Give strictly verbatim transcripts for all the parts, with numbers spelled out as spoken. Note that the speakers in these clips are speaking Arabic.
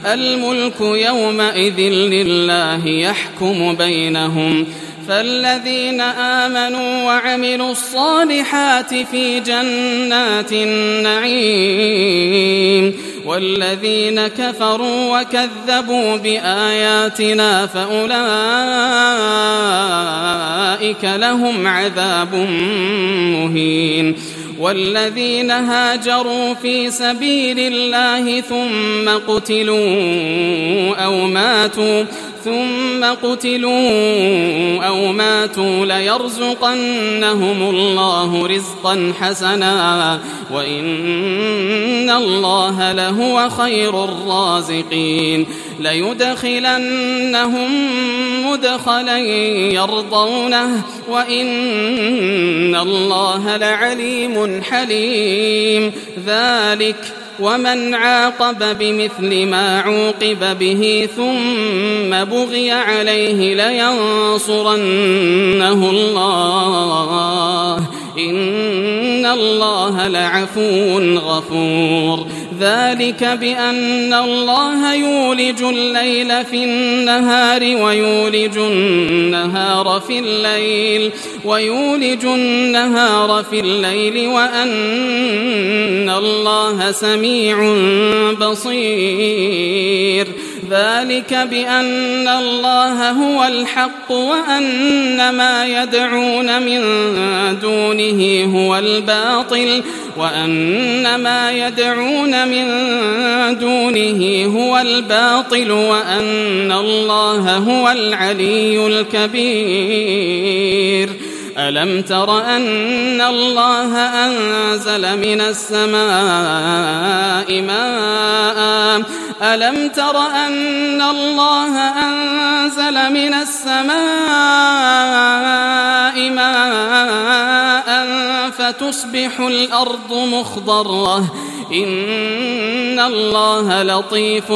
الملك يومئذ لله يحكم بينهم فالذين آمنوا وعملوا الصالحات في جنات النعيم والذين كفروا وكذبوا بآياتنا فأولئك لهم عذاب مهين والذين هاجروا في سبيل الله ثم قتلوا أو ماتوا ثم قتلوا أو ماتوا ليرزقنهم الله رزقا حسنا وإن الله لهو خير الرازقين ليدخلنهم مدخلا يرضونه وإن الله لعليم حليم ذلك ومن عاقب بمثل ما عوقب به ثم بغي عليه لينصرنه الله إن الله لعفو غفور ذلك بأن الله يولج الليل في النهار ويولج النهار في الليل ويولج النهار في الليل وأن الله سميع بصير ذلك بأن الله هو الحق وأن ما يدعون من دونه هو الباطل وأن ما يدعون من دونه هو الباطل وأن الله هو العلي الكبير ألم تر أن الله أنزل من السماء ماء ألم تر أن الله أنزل من السماء ماء فتصبح الأرض مخضرة إن الله لطيف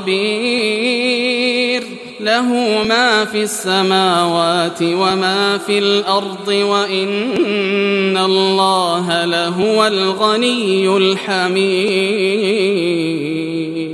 خبير له ما في السماوات وما في الأرض وإن الله لهو الغني الحميد.